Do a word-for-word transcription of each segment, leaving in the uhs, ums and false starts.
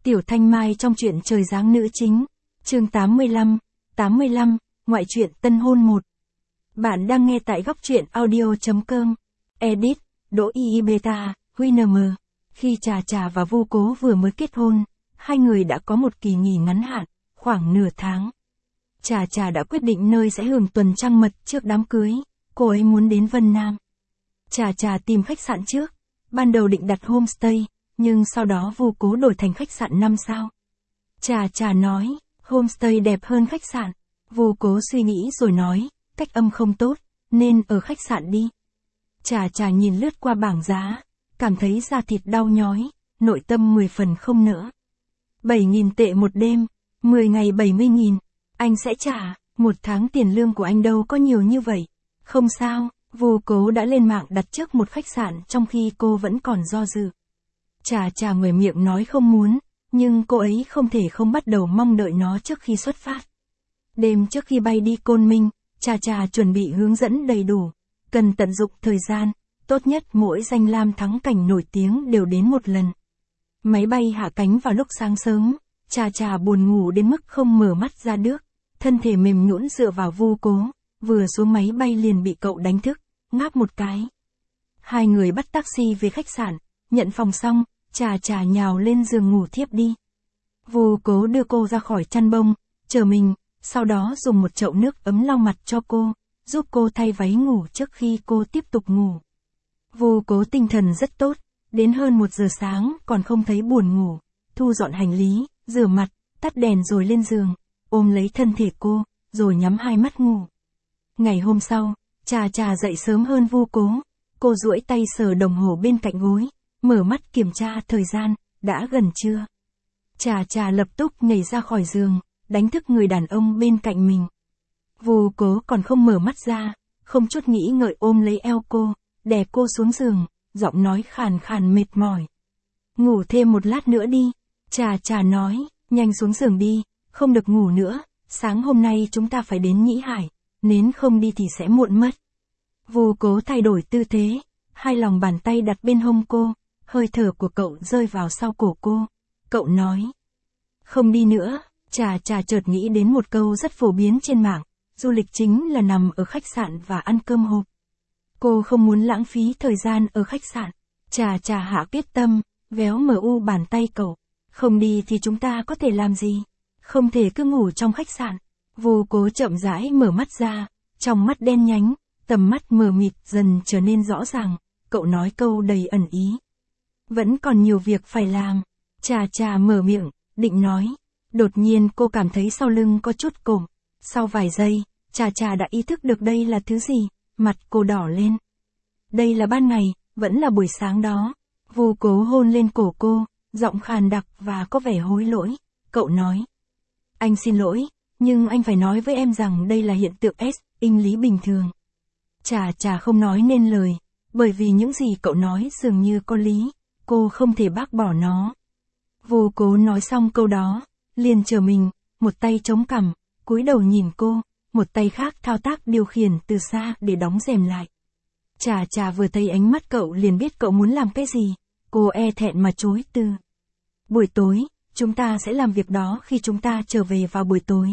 Tiểu Thanh Mai trong truyện Trời Giáng nữ chính, chương tám mươi lăm, tám mươi lăm, ngoại truyện tân hôn một. Bạn đang nghe tại góc truyện audio.com. Edit, Đỗ Y Beta, Winner. Khi Trà Trà và Vu Cố vừa mới kết hôn, hai người đã có một kỳ nghỉ ngắn hạn, khoảng nửa tháng. Trà Trà đã quyết định nơi sẽ hưởng tuần trăng mật trước đám cưới, cô ấy muốn đến Vân Nam. Trà Trà tìm khách sạn trước, ban đầu định đặt homestay, nhưng sau đó Vu Cố đổi thành khách sạn năm sao. Trà Trà nói, homestay đẹp hơn khách sạn. Vu Cố suy nghĩ rồi nói, cách âm không tốt, nên ở khách sạn đi. Trà Trà nhìn lướt qua bảng giá, cảm thấy da thịt đau nhói, nội tâm mười phần không nỡ. bảy nghìn tệ một đêm, mười ngày bảy mươi nghìn, anh sẽ trả, một tháng tiền lương của anh đâu có nhiều như vậy. Không sao, Vu Cố đã lên mạng đặt trước một khách sạn trong khi cô vẫn còn do dự. Trà Trà ngoài miệng nói không muốn, nhưng cô ấy không thể không bắt đầu mong đợi nó trước khi xuất phát. Đêm trước khi bay đi Côn Minh, Trà Trà chuẩn bị hướng dẫn đầy đủ, cần tận dụng thời gian, tốt nhất mỗi danh lam thắng cảnh nổi tiếng đều đến một lần. Máy bay hạ cánh vào lúc sáng sớm, Trà Trà buồn ngủ đến mức không mở mắt ra được, thân thể mềm nhũn dựa vào Vu Cố, vừa xuống máy bay liền bị cậu đánh thức, ngáp một cái. Hai người bắt taxi về khách sạn, nhận phòng xong, Trà Trà nhào lên giường ngủ thiếp đi. Vu Cố đưa cô ra khỏi chăn bông, chờ mình, sau đó dùng một chậu nước ấm lau mặt cho cô, giúp cô thay váy ngủ trước khi cô tiếp tục ngủ. Vu Cố tinh thần rất tốt, đến hơn một giờ sáng còn không thấy buồn ngủ, thu dọn hành lý, rửa mặt, tắt đèn rồi lên giường, ôm lấy thân thể cô, rồi nhắm hai mắt ngủ. Ngày hôm sau, Trà Trà dậy sớm hơn Vu Cố, cô duỗi tay sờ đồng hồ bên cạnh gối, mở mắt kiểm tra thời gian, đã gần trưa. Trà Trà lập tức nhảy ra khỏi giường, đánh thức người đàn ông bên cạnh mình. Vu Cố còn không mở mắt ra, không chút nghĩ ngợi ôm lấy eo cô, đè cô xuống giường, giọng nói khàn khàn mệt mỏi. Ngủ thêm một lát nữa đi, Trà Trà nói, nhanh xuống giường đi, không được ngủ nữa, sáng hôm nay chúng ta phải đến Nhĩ Hải, nếu không đi thì sẽ muộn mất. Vu Cố thay đổi tư thế, hai lòng bàn tay đặt bên hông cô, hơi thở của cậu rơi vào sau cổ cô. Cậu nói, không đi nữa. Trà Trà chợt nghĩ đến một câu rất phổ biến trên mạng, du lịch chính là nằm ở khách sạn và ăn cơm hộp. Cô không muốn lãng phí thời gian ở khách sạn. Trà Trà hạ quyết tâm, véo mờ u bàn tay cậu. Không đi thì chúng ta có thể làm gì? Không thể cứ ngủ trong khách sạn. Vu Cố chậm rãi mở mắt ra, trong mắt đen nhánh, tầm mắt mờ mịt dần trở nên rõ ràng. Cậu nói câu đầy ẩn ý. Vẫn còn nhiều việc phải làm. Trà Trà mở miệng, định nói. Đột nhiên cô cảm thấy sau lưng có chút cộm. Sau vài giây, Trà Trà đã ý thức được đây là thứ gì, mặt cô đỏ lên. Đây là ban ngày, vẫn là buổi sáng đó. Vu Cố hôn lên cổ cô, giọng khàn đặc và có vẻ hối lỗi. Cậu nói, anh xin lỗi, nhưng anh phải nói với em rằng đây là hiện tượng S, inh lý bình thường. Trà Trà không nói nên lời, bởi vì những gì cậu nói dường như có lý, cô không thể bác bỏ nó. Vu Cố nói xong câu đó, liền chờ mình, một tay chống cằm, cúi đầu nhìn cô, một tay khác thao tác điều khiển từ xa để đóng rèm lại. Trà Trà vừa thấy ánh mắt cậu liền biết cậu muốn làm cái gì, cô e thẹn mà chối từ. Buổi tối, chúng ta sẽ làm việc đó khi chúng ta trở về vào buổi tối.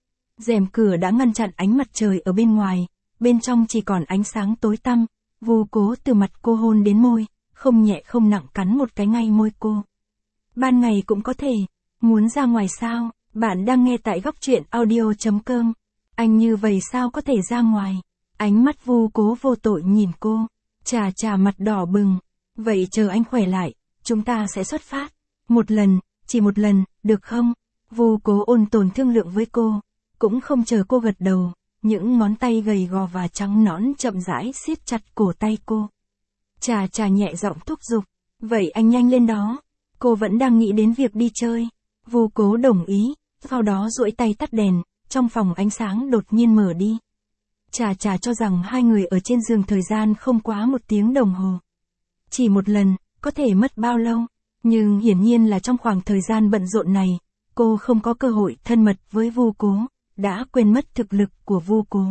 Rèm cửa đã ngăn chặn ánh mặt trời ở bên ngoài, bên trong chỉ còn ánh sáng tối tăm. Vu Cố từ mặt cô hôn đến môi, không nhẹ không nặng cắn một cái ngay môi cô. Ban ngày cũng có thể, muốn ra ngoài sao? Bạn đang nghe tại góc truyện audio.com. Anh như vậy sao có thể ra ngoài? Ánh mắt Vu Cố vô tội nhìn cô. Trà Trà mặt đỏ bừng. Vậy chờ anh khỏe lại, chúng ta sẽ xuất phát. Một lần, chỉ một lần, được không? Vu Cố ôn tồn thương lượng với cô. Cũng không chờ cô gật đầu, những ngón tay gầy gò và trắng nõn chậm rãi siết chặt cổ tay cô. Trà Trà nhẹ giọng thúc giục. Vậy anh nhanh lên đó. Cô vẫn đang nghĩ đến việc đi chơi. Vu Cố đồng ý, sau đó duỗi tay tắt đèn, trong phòng ánh sáng đột nhiên mở đi. Trà Trà cho rằng hai người ở trên giường thời gian không quá một tiếng đồng hồ. Chỉ một lần, có thể mất bao lâu, nhưng hiển nhiên là trong khoảng thời gian bận rộn này, cô không có cơ hội thân mật với Vu Cố, đã quên mất thực lực của Vu Cố.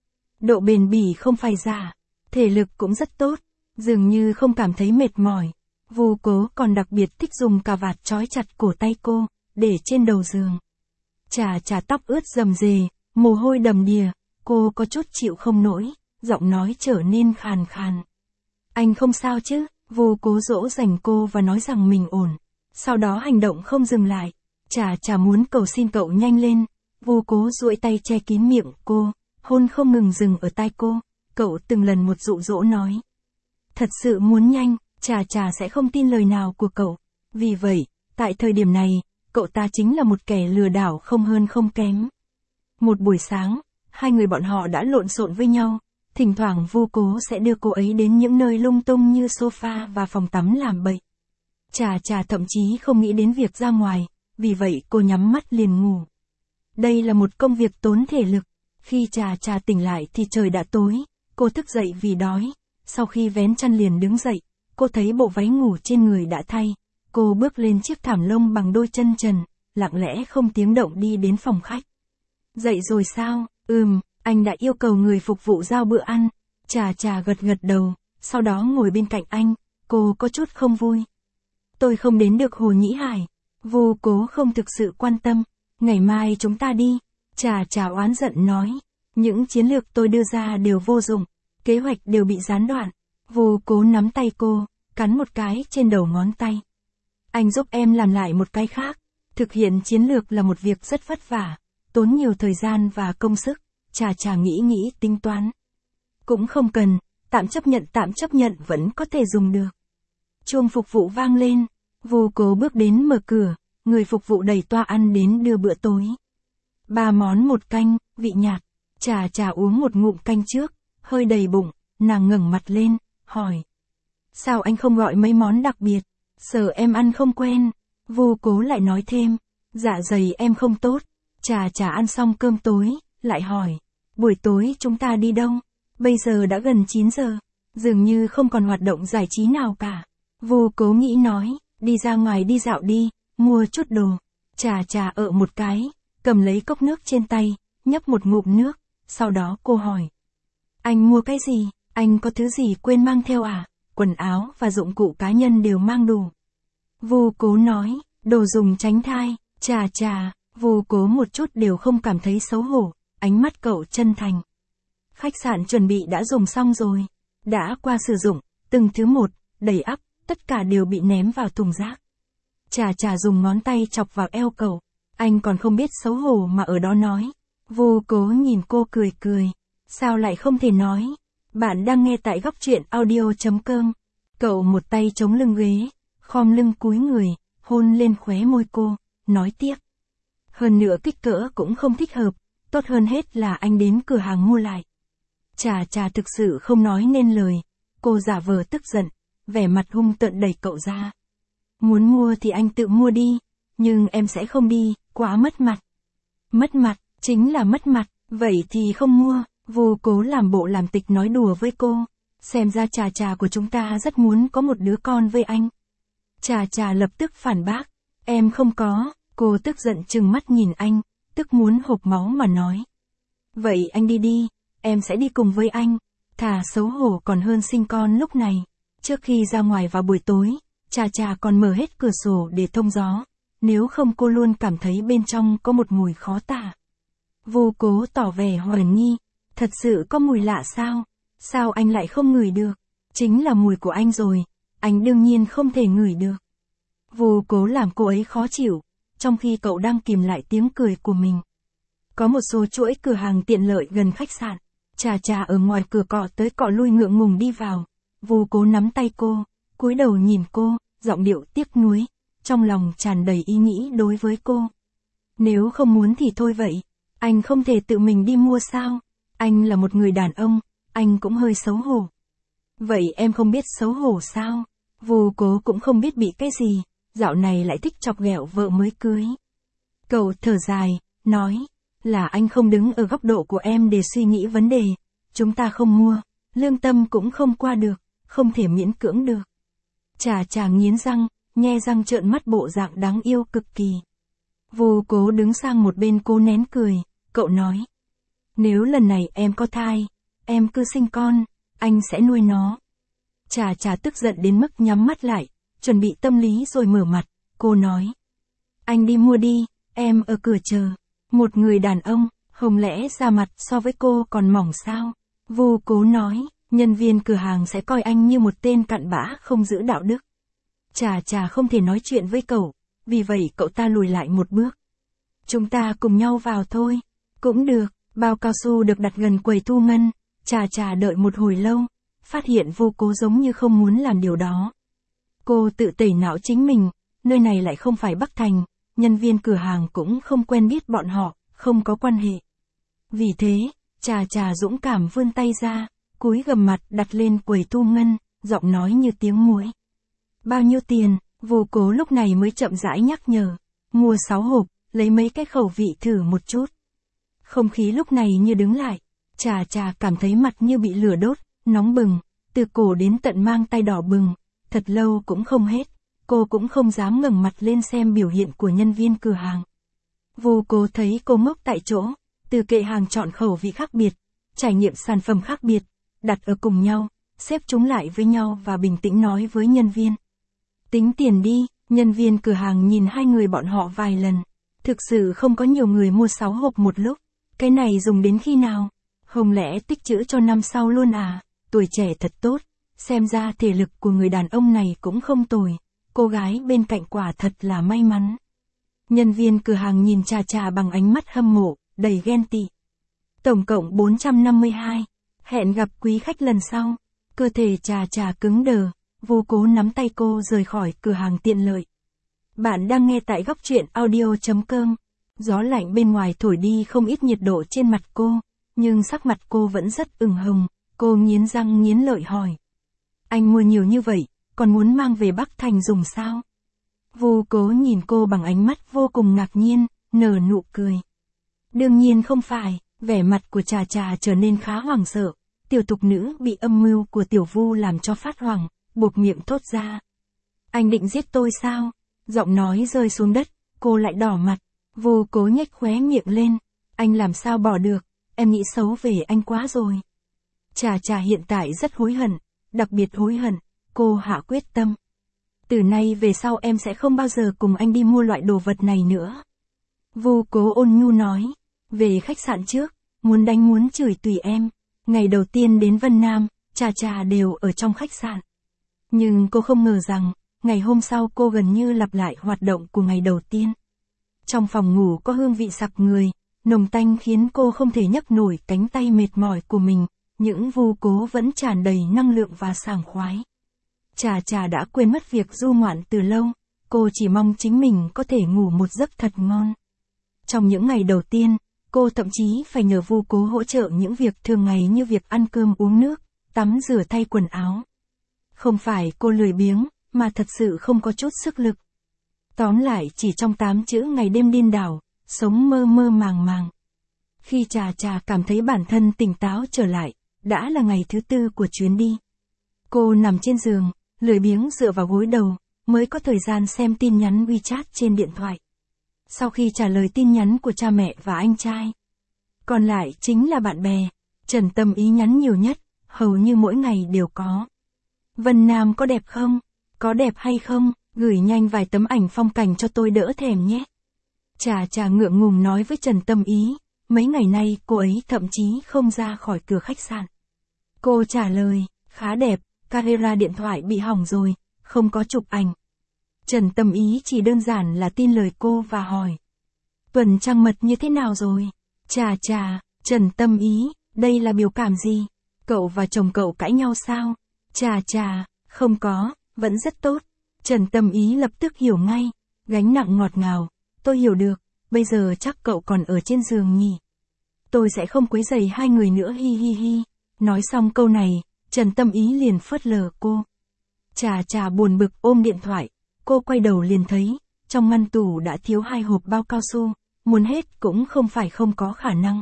Độ bền bỉ không phải giả, thể lực cũng rất tốt, dường như không cảm thấy mệt mỏi. Vu Cố còn đặc biệt thích dùng cà vạt trói chặt cổ tay cô, để trên đầu giường. Chà chà tóc ướt rầm rề, mồ hôi đầm đìa, cô có chút chịu không nổi, giọng nói trở nên khàn khàn. Anh không sao chứ? Vu Cố dỗ dành cô và nói rằng mình ổn. Sau đó hành động không dừng lại. Chà chà muốn cầu xin cậu nhanh lên. Vu Cố duỗi tay che kín miệng cô, hôn không ngừng dừng ở tai cô. Cậu từng lần một dụ dỗ nói. Thật sự muốn nhanh, chà chà sẽ không tin lời nào của cậu. Vì vậy, tại thời điểm này, cậu ta chính là một kẻ lừa đảo không hơn không kém. Một buổi sáng, hai người bọn họ đã lộn xộn với nhau. Thỉnh thoảng Vu Cố sẽ đưa cô ấy đến những nơi lung tung như sofa và phòng tắm làm bậy. Chà chà thậm chí không nghĩ đến việc ra ngoài, vì vậy cô nhắm mắt liền ngủ. Đây là một công việc tốn thể lực. Khi chà chà tỉnh lại thì trời đã tối, cô thức dậy vì đói. Sau khi vén chăn liền đứng dậy, cô thấy bộ váy ngủ trên người đã thay. Cô bước lên chiếc thảm lông bằng đôi chân trần, lặng lẽ không tiếng động đi đến phòng khách. Dậy rồi sao? Ừm, anh đã yêu cầu người phục vụ giao bữa ăn. Chà chà gật gật đầu, sau đó ngồi bên cạnh anh, cô có chút không vui. Tôi không đến được Hồ Nhĩ Hải. Vu Cố không thực sự quan tâm. Ngày mai chúng ta đi. Chà chà oán giận nói. Những chiến lược tôi đưa ra đều vô dụng. Kế hoạch đều bị gián đoạn. Vu Cố nắm tay cô, cắn một cái trên đầu ngón tay. Anh giúp em làm lại một cái khác. Thực hiện chiến lược là một việc rất vất vả, tốn nhiều thời gian và công sức. Chà chà nghĩ nghĩ tính toán. Cũng không cần, tạm chấp nhận tạm chấp nhận vẫn có thể dùng được. Chuông phục vụ vang lên. Vu Cố bước đến mở cửa, người phục vụ đẩy toa ăn đến đưa bữa tối. Ba món một canh, vị nhạt. Chà chà uống một ngụm canh trước, hơi đầy bụng, nàng ngẩng mặt lên, hỏi. Sao anh không gọi mấy món đặc biệt? Sợ em ăn không quen. Vu Cố lại nói thêm. Dạ dày em không tốt. Chà chà ăn xong cơm tối, lại hỏi. Buổi tối chúng ta đi đâu? Bây giờ đã gần chín giờ. Dường như không còn hoạt động giải trí nào cả. Vu Cố nghĩ nói. Đi ra ngoài đi dạo đi, mua chút đồ. Chà chà ợ một cái, cầm lấy cốc nước trên tay, nhấp một ngụm nước. Sau đó cô hỏi. Anh mua cái gì? Anh có thứ gì quên mang theo à? Quần áo và dụng cụ cá nhân đều mang đủ. Vu Cố nói, đồ dùng tránh thai. Chà chà, Vu Cố một chút đều không cảm thấy xấu hổ, ánh mắt cậu chân thành. Khách sạn chuẩn bị đã dùng xong rồi. Đã qua sử dụng, từng thứ một, đầy ắp, tất cả đều bị ném vào thùng rác. Chà chà dùng ngón tay chọc vào eo cậu. Anh còn không biết xấu hổ mà ở đó nói. Vu Cố nhìn cô cười cười. Sao lại không thể nói? Bạn đang nghe tại góc truyện audio chấm com. Cậu một tay chống lưng ghế, khom lưng cúi người, hôn lên khóe môi cô, nói tiếp. Hơn nữa kích cỡ cũng không thích hợp, tốt hơn hết là anh đến cửa hàng mua lại. Chà chà thực sự không nói nên lời, cô giả vờ tức giận, vẻ mặt hung tợn đẩy cậu ra. Muốn mua thì anh tự mua đi, nhưng em sẽ không đi, quá mất mặt. Mất mặt, chính là mất mặt, vậy thì không mua. Vu Cố làm bộ làm tịch nói đùa với cô. Xem ra chà chà của chúng ta rất muốn có một đứa con với anh. Chà chà lập tức phản bác. Em không có. Cô tức giận trừng mắt nhìn anh, tức muốn hộc máu mà nói. Vậy anh đi đi, em sẽ đi cùng với anh. Thà xấu hổ còn hơn sinh con lúc này. Trước khi ra ngoài vào buổi tối, chà chà còn mở hết cửa sổ để thông gió. Nếu không cô luôn cảm thấy bên trong có một mùi khó tả. Vu Cố tỏ vẻ hoài nghi. Thật sự có mùi lạ sao? Sao anh lại không ngửi được? Chính là mùi của anh rồi. Anh đương nhiên không thể ngửi được. Vu Cố làm cô ấy khó chịu, trong khi cậu đang kìm lại tiếng cười của mình. Có một số chuỗi cửa hàng tiện lợi gần khách sạn. Chà chà ở ngoài cửa cọ tới cọ lui ngượng ngùng đi vào. Vu Cố nắm tay cô, cúi đầu nhìn cô, giọng điệu tiếc nuối, trong lòng tràn đầy ý nghĩ đối với cô. Nếu không muốn thì thôi vậy, anh không thể tự mình đi mua sao? Anh là một người đàn ông, anh cũng hơi xấu hổ. Vậy em không biết xấu hổ sao? Vu Cố cũng không biết bị cái gì, dạo này lại thích chọc ghẹo vợ mới cưới. Cậu thở dài, nói, là anh không đứng ở góc độ của em để suy nghĩ vấn đề. Chúng ta không mua, lương tâm cũng không qua được, không thể miễn cưỡng được. Chà chà nghiến răng, nhe răng trợn mắt bộ dạng đáng yêu cực kỳ. Vu Cố đứng sang một bên cố nén cười, cậu nói. Nếu lần này em có thai, em cứ sinh con, anh sẽ nuôi nó. Chà chà tức giận đến mức nhắm mắt lại, chuẩn bị tâm lý rồi mở mặt, cô nói. Anh đi mua đi, em ở cửa chờ. Một người đàn ông, không lẽ da mặt so với cô còn mỏng sao? Vu Cố nói, nhân viên cửa hàng sẽ coi anh như một tên cặn bã không giữ đạo đức. Trà Trà không thể nói chuyện với cậu, vì vậy cậu ta lùi lại một bước. Chúng ta cùng nhau vào thôi. Cũng được, bao cao su được đặt gần quầy thu ngân, Trà Trà đợi một hồi lâu, phát hiện Vu Cố giống như không muốn làm điều đó. Cô tự tẩy não chính mình, nơi này lại không phải Bắc Thành, nhân viên cửa hàng cũng không quen biết bọn họ, không có quan hệ. Vì thế, Trà Trà dũng cảm vươn tay ra, cúi gằm mặt đặt lên quầy thu ngân, giọng nói như tiếng muỗi. Bao nhiêu tiền? Vu Cố lúc này mới chậm rãi nhắc nhở. Mua sáu hộp, lấy mấy cái khẩu vị thử một chút. Không khí lúc này như đứng lại. Trà Trà cảm thấy mặt như bị lửa đốt, nóng bừng, từ cổ đến tận mang tay đỏ bừng, thật lâu cũng không hết. Cô cũng không dám ngẩng mặt lên xem biểu hiện của nhân viên cửa hàng. Vu Cố thấy cô ngốc tại chỗ, từ kệ hàng chọn khẩu vị khác biệt, trải nghiệm sản phẩm khác biệt, đặt ở cùng nhau, xếp chúng lại với nhau và bình tĩnh nói với nhân viên. Tính tiền đi, nhân viên cửa hàng nhìn hai người bọn họ vài lần. Thực sự không có nhiều người mua sáu hộp một lúc. Cái này dùng đến khi nào? Không lẽ tích trữ cho năm sau luôn à? Tuổi trẻ thật tốt. Xem ra thể lực của người đàn ông này cũng không tồi. Cô gái bên cạnh quả thật là may mắn. Nhân viên cửa hàng nhìn Trà Trà bằng ánh mắt hâm mộ, đầy ghen tị. Tổng cộng bốn trăm năm mươi hai. Hẹn gặp quý khách lần sau. Cơ thể Trà Trà cứng đờ. Vu Cố nắm tay cô rời khỏi cửa hàng tiện lợi. Bạn đang nghe tại góc truyện audio chấm com. Gió lạnh bên ngoài thổi đi không ít nhiệt độ trên mặt cô, nhưng sắc mặt cô vẫn rất ửng hồng. Cô nghiến răng nghiến lợi hỏi. Anh mua nhiều như vậy, còn muốn mang về Bắc Thành dùng sao? Vu Cố nhìn cô bằng ánh mắt vô cùng ngạc nhiên, nở nụ cười. Đương nhiên không phải, vẻ mặt của Trà Trà trở nên khá hoảng sợ. Tiểu tục nữ bị âm mưu của Tiểu Vu làm cho phát hoảng, buộc miệng thốt ra. Anh định giết tôi sao? Giọng nói rơi xuống đất, cô lại đỏ mặt. Vu Cố nhếch khóe miệng lên. Anh làm sao bỏ được, em nghĩ xấu về anh quá rồi. Trà Trà hiện tại rất hối hận, đặc biệt hối hận, cô hạ quyết tâm. Từ nay về sau em sẽ không bao giờ cùng anh đi mua loại đồ vật này nữa. Vu Cố ôn nhu nói. Về khách sạn trước, muốn đánh muốn chửi tùy em. Ngày đầu tiên đến Vân Nam, Trà Trà đều ở trong khách sạn. Nhưng cô không ngờ rằng, ngày hôm sau cô gần như lặp lại hoạt động của ngày đầu tiên. Trong phòng ngủ có hương vị sặc người, nồng tanh khiến cô không thể nhấc nổi cánh tay mệt mỏi của mình, những Vu Cố vẫn tràn đầy năng lượng và sảng khoái. Trà Trà đã quên mất việc du ngoạn từ lâu, cô chỉ mong chính mình có thể ngủ một giấc thật ngon. Trong những ngày đầu tiên, cô thậm chí phải nhờ Vu Cố hỗ trợ những việc thường ngày như việc ăn cơm uống nước, tắm rửa thay quần áo. Không phải cô lười biếng, mà thật sự không có chút sức lực. Tóm lại chỉ trong tám chữ ngày đêm điên đảo, sống mơ mơ màng màng. Khi Trà Trà cảm thấy bản thân tỉnh táo trở lại, đã là ngày thứ tư của chuyến đi. Cô nằm trên giường, lười biếng dựa vào gối đầu, mới có thời gian xem tin nhắn WeChat trên điện thoại. Sau khi trả lời tin nhắn của cha mẹ và anh trai, còn lại chính là bạn bè. Trần Tâm Ý nhắn nhiều nhất, hầu như mỗi ngày đều có. Vân Nam có đẹp không? Có đẹp hay không? Gửi nhanh vài tấm ảnh phong cảnh cho tôi đỡ thèm nhé. Trà Trà ngượng ngùng nói với Trần Tâm Ý, mấy ngày nay cô ấy thậm chí không ra khỏi cửa khách sạn. Cô trả lời, khá đẹp, camera điện thoại bị hỏng rồi, không có chụp ảnh. Trần Tâm Ý chỉ đơn giản là tin lời cô và hỏi. Tuần trăng mật như thế nào rồi? Trà Trà, Trần Tâm Ý, đây là biểu cảm gì? Cậu và chồng cậu cãi nhau sao? Trà Trà, không có, vẫn rất tốt. Trần Tâm Ý lập tức hiểu ngay, gánh nặng ngọt ngào. Tôi hiểu được, bây giờ chắc cậu còn ở trên giường nhỉ. Tôi sẽ không quấy rầy hai người nữa hi hi hi. Nói xong câu này, Trần Tâm Ý liền phớt lờ cô. Trà Trà buồn bực ôm điện thoại, cô quay đầu liền thấy, trong ngăn tủ đã thiếu hai hộp bao cao su, muốn hết cũng không phải không có khả năng.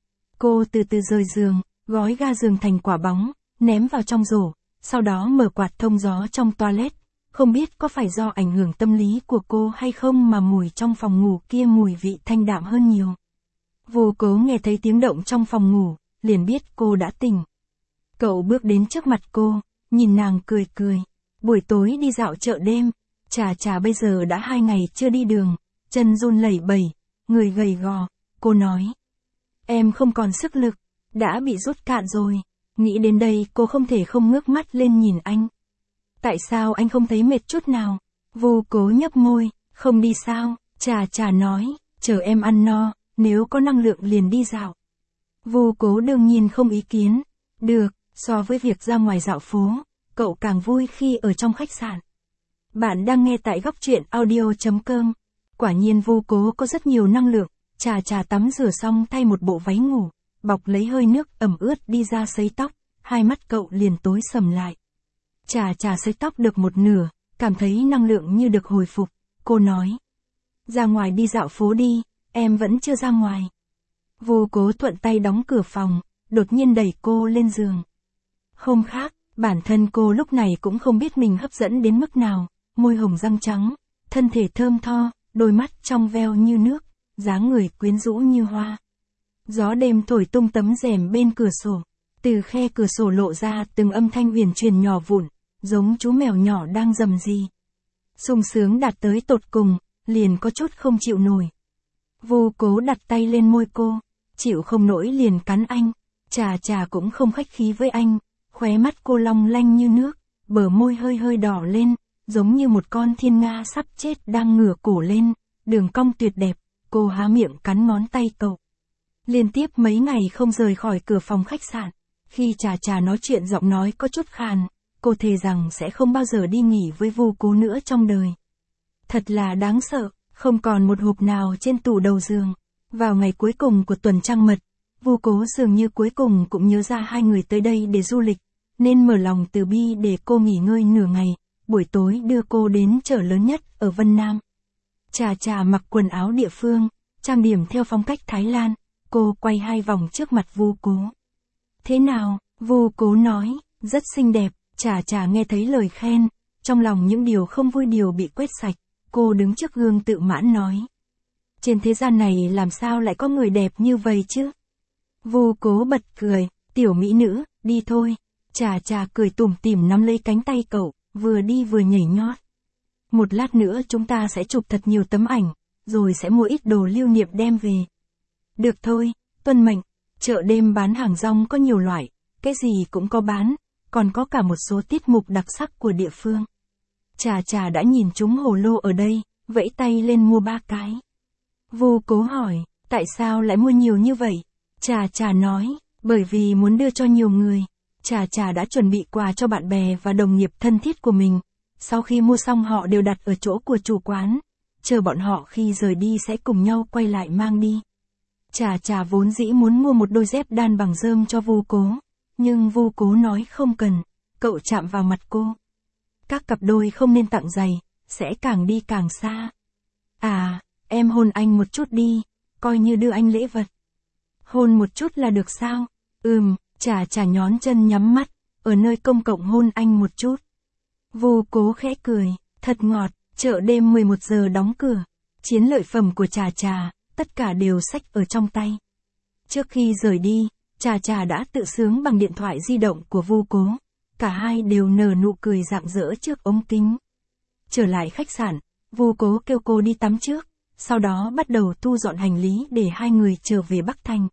Cô từ từ rời giường, gói ga giường thành quả bóng, ném vào trong rổ, sau đó mở quạt thông gió trong toilet. Không biết có phải do ảnh hưởng tâm lý của cô hay không mà mùi trong phòng ngủ kia mùi vị thanh đạm hơn nhiều. Vu Cố nghe thấy tiếng động trong phòng ngủ, liền biết cô đã tỉnh. Cậu bước đến trước mặt cô, nhìn nàng cười cười. Buổi tối đi dạo chợ đêm, Trà Trà bây giờ đã hai ngày chưa đi đường, chân run lẩy bẩy, người gầy gò, cô nói. Em không còn sức lực, đã bị rút cạn rồi. Nghĩ đến đây cô không thể không ngước mắt lên nhìn anh. Tại sao anh không thấy mệt chút nào? Vu Cố nhấp môi, không đi sao? Trà Trà nói, chờ em ăn no, nếu có năng lượng liền đi dạo. Vu Cố đương nhiên không ý kiến. Được, so với việc ra ngoài dạo phố, cậu càng vui khi ở trong khách sạn. Bạn đang nghe tại góc truyện audio.com. Quả nhiên Vu Cố có rất nhiều năng lượng. Trà Trà tắm rửa xong thay một bộ váy ngủ, bọc lấy hơi nước ẩm ướt đi ra sấy tóc, hai mắt cậu liền tối sầm lại. Trà Trà sấy tóc được một nửa, cảm thấy năng lượng như được hồi phục, cô nói. Ra ngoài đi dạo phố đi, em vẫn chưa ra ngoài. Vu Cố thuận tay đóng cửa phòng, đột nhiên đẩy cô lên giường. Hôm khác, bản thân cô lúc này cũng không biết mình hấp dẫn đến mức nào, môi hồng răng trắng, thân thể thơm tho, đôi mắt trong veo như nước, dáng người quyến rũ như hoa. Gió đêm thổi tung tấm rèm bên cửa sổ, từ khe cửa sổ lộ ra từng âm thanh huyền truyền nhỏ vụn, giống chú mèo nhỏ đang rầm rì. Sung sướng đạt tới tột cùng, liền có chút không chịu nổi. Vu Cố đặt tay lên môi cô, chịu không nổi liền cắn anh. Trà Trà cũng không khách khí với anh, khóe mắt cô long lanh như nước, bờ môi hơi hơi đỏ lên, giống như một con thiên nga sắp chết đang ngửa cổ lên, đường cong tuyệt đẹp, cô há miệng cắn ngón tay cậu. Liên tiếp mấy ngày không rời khỏi cửa phòng khách sạn, khi Trà Trà nói chuyện giọng nói có chút khàn, cô thề rằng sẽ không bao giờ đi nghỉ với Vu Cố nữa trong đời. Thật là đáng sợ, không còn một hộp nào trên tủ đầu giường. Vào ngày cuối cùng của tuần trăng mật, Vu Cố dường như cuối cùng cũng nhớ ra hai người tới đây để du lịch, nên mở lòng từ bi để cô nghỉ ngơi nửa ngày, buổi tối đưa cô đến chợ lớn nhất ở Vân Nam. Trà Trà mặc quần áo địa phương, trang điểm theo phong cách Thái Lan, cô quay hai vòng trước mặt Vu Cố. Thế nào? Vu Cố nói, rất xinh đẹp. Trà Trà nghe thấy lời khen, trong lòng những điều không vui đều bị quét sạch, cô đứng trước gương tự mãn nói. Trên thế gian này làm sao lại có người đẹp như vậy chứ? Vu Cố bật cười, tiểu mỹ nữ, đi thôi. Trà Trà cười tủm tỉm nắm lấy cánh tay cậu, vừa đi vừa nhảy nhót. Một lát nữa chúng ta sẽ chụp thật nhiều tấm ảnh, rồi sẽ mua ít đồ lưu niệm đem về. Được thôi, tuân mệnh. Chợ đêm bán hàng rong có nhiều loại, cái gì cũng có bán, còn có cả một số tiết mục đặc sắc của địa phương. Trà Trà đã nhìn chúng hồ lô ở đây, vẫy tay lên mua ba cái. Vu Cố hỏi, tại sao lại mua nhiều như vậy? Trà Trà nói, bởi vì muốn đưa cho nhiều người. Trà Trà đã chuẩn bị quà cho bạn bè và đồng nghiệp thân thiết của mình. Sau khi mua xong họ đều đặt ở chỗ của chủ quán, chờ bọn họ khi rời đi sẽ cùng nhau quay lại mang đi. Trà Trà vốn dĩ muốn mua một đôi dép đan bằng rơm cho Vu Cố, nhưng Vu Cố nói không cần, cậu chạm vào mặt cô. Các cặp đôi không nên tặng giày, sẽ càng đi càng xa. À, em hôn anh một chút đi, coi như đưa anh lễ vật. Hôn một chút là được sao? Ừm, Trà Trà nhón chân nhắm mắt, ở nơi công cộng hôn anh một chút. Vu Cố khẽ cười, thật ngọt. Chợ đêm mười một giờ đóng cửa, chiến lợi phẩm của Trà Trà, tất cả đều xách ở trong tay. Trước khi rời đi, Trà Trà đã tự sướng bằng điện thoại di động của Vu Cố. Cả hai đều nở nụ cười rạng rỡ trước ống kính. Trở lại khách sạn, Vu Cố kêu cô đi tắm trước, sau đó bắt đầu thu dọn hành lý để hai người trở về Bắc Thành.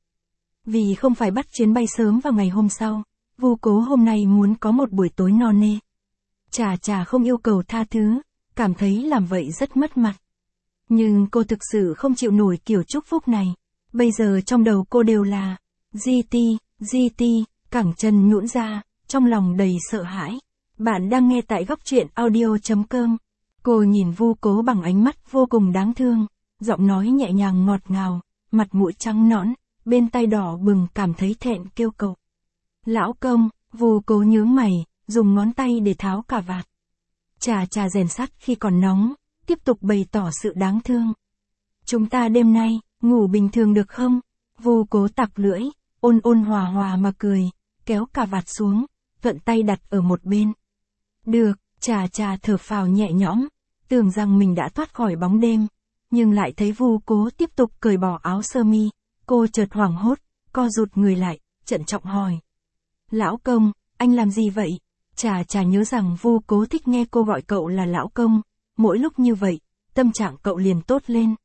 Vì không phải bắt chuyến bay sớm vào ngày hôm sau, Vu Cố hôm nay muốn có một buổi tối no nê. Trà Trà không yêu cầu tha thứ, cảm thấy làm vậy rất mất mặt. Nhưng cô thực sự không chịu nổi kiểu chúc phúc này. Bây giờ trong đầu cô đều là giê tê, giê tê, cẳng chân nhũn ra, trong lòng đầy sợ hãi. Bạn đang nghe tại góc truyện audio.com. Cô nhìn Vu Cố bằng ánh mắt vô cùng đáng thương, giọng nói nhẹ nhàng ngọt ngào, mặt mũi trắng nõn, bên tai đỏ bừng cảm thấy thẹn kêu cậu. Lão công. Vu Cố nhướng mày, dùng ngón tay để tháo cà vạt. Trà Trà rèn sắt khi còn nóng, tiếp tục bày tỏ sự đáng thương. Chúng ta đêm nay, ngủ bình thường được không? Vu Cố tặc lưỡi, ôn ôn hòa hòa mà cười, kéo cà vạt xuống, thuận tay đặt ở một bên. Được. Trà Trà thở phào nhẹ nhõm, tưởng rằng mình đã thoát khỏi bóng đêm, nhưng lại thấy Vu Cố tiếp tục cởi bỏ áo sơ mi, cô chợt hoảng hốt, co rụt người lại, trân trọng hỏi. Lão công, anh làm gì vậy? Chà chà nhớ rằng Vu Cố thích nghe cô gọi cậu là lão công, mỗi lúc như vậy, tâm trạng cậu liền tốt lên.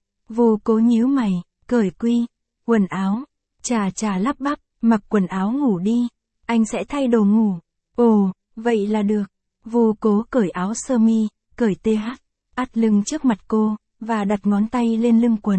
Vu Cố nhíu mày, cởi quy, quần áo, chà chà lắp bắp, mặc quần áo ngủ đi, anh sẽ thay đồ ngủ. Ồ, vậy là được. Vu Cố cởi áo sơ mi, cởi tê hát, át lưng trước mặt cô, và đặt ngón tay lên lưng quần.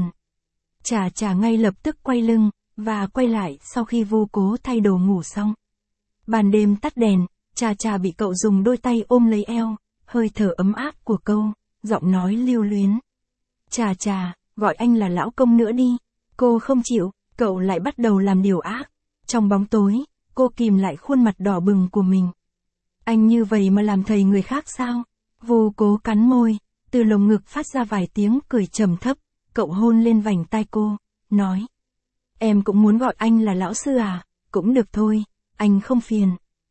Chà chà ngay lập tức quay lưng, và quay lại sau khi Vu Cố thay đồ ngủ xong. Ban đêm tắt đèn, chà chà bị cậu dùng đôi tay ôm lấy eo, hơi thở ấm áp của câu, giọng nói lưu luyến. Chà chà, gọi anh là lão công nữa đi. Cô không chịu, cậu lại bắt đầu làm điều ác. Trong bóng tối, cô kìm lại khuôn mặt đỏ bừng của mình. Anh như vậy mà làm thầy người khác sao? Vu Cố cắn môi, từ lồng ngực phát ra vài tiếng cười trầm thấp, cậu hôn lên vành tai cô, nói. Em cũng muốn gọi anh là lão sư à? Cũng được thôi, anh không phiền.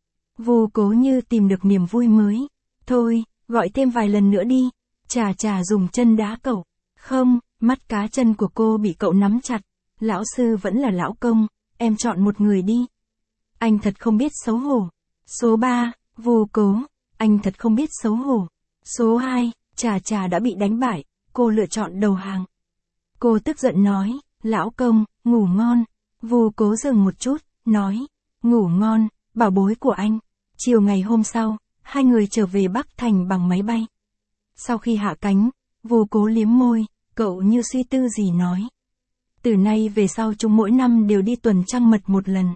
Vu Cố như tìm được niềm vui mới. Thôi, gọi thêm vài lần nữa đi. Chà chà dùng chân đá cậu. Không, mắt cá chân của cô bị cậu nắm chặt. Lão sư vẫn là lão công, em chọn một người đi. Anh thật không biết xấu hổ. Số ba, Vu Cố, anh thật không biết xấu hổ. Số hai, chà chà đã bị đánh bại, cô lựa chọn đầu hàng. Cô tức giận nói, lão công, ngủ ngon. Vu Cố dừng một chút, nói, ngủ ngon, bảo bối của anh. Chiều ngày hôm sau, hai người trở về Bắc Thành bằng máy bay. Sau khi hạ cánh, Vu Cố liếm môi, cậu như suy tư gì nói. Từ nay về sau chúng mỗi năm đều đi tuần trăng mật một lần.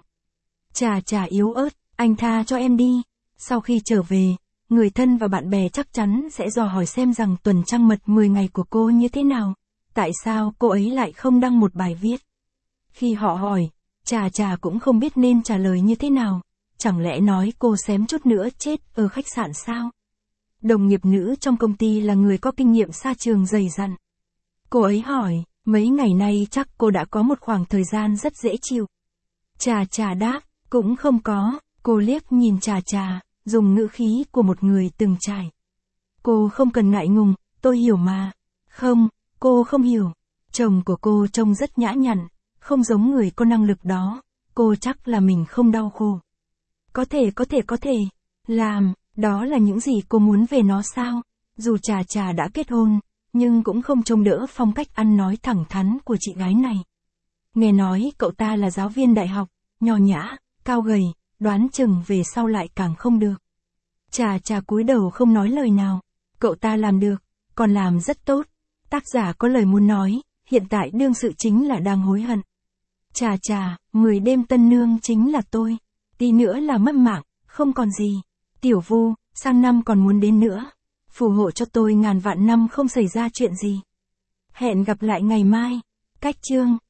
Chà chà yếu ớt, anh tha cho em đi. Sau khi trở về, người thân và bạn bè chắc chắn sẽ dò hỏi xem rằng tuần trăng mật mười ngày của cô như thế nào. Tại sao cô ấy lại không đăng một bài viết? Khi họ hỏi, chà chà cũng không biết nên trả lời như thế nào. Chẳng lẽ nói cô xém chút nữa chết ở khách sạn sao? Đồng nghiệp nữ trong công ty là người có kinh nghiệm xa trường dày dặn. Cô ấy hỏi, mấy ngày nay chắc cô đã có một khoảng thời gian rất dễ chịu. Chà chà đáp, cũng không có. Cô liếc nhìn chà chà, dùng ngữ khí của một người từng trải. Cô không cần ngại ngùng, tôi hiểu mà. Không, cô không hiểu. Chồng của cô trông rất nhã nhặn, không giống người có năng lực đó. Cô chắc là mình không đau khổ. Có thể có thể có thể. Làm, đó là những gì cô muốn về nó sao? Dù chà chà đã kết hôn, nhưng cũng không trông đỡ phong cách ăn nói thẳng thắn của chị gái này. Nghe nói cậu ta là giáo viên đại học, nho nhã, cao gầy, đoán chừng về sau lại càng không được. Chà chà cúi đầu không nói lời nào. Cậu ta làm được, còn làm rất tốt. Tác giả có lời muốn nói, hiện tại đương sự chính là đang hối hận. Chà chà, mười đêm tân nương chính là tôi. Tí nữa là mất mạng, không còn gì. Tiểu Vu, sang năm còn muốn đến nữa. Phù hộ cho tôi ngàn vạn năm không xảy ra chuyện gì. Hẹn gặp lại ngày mai. Cách chương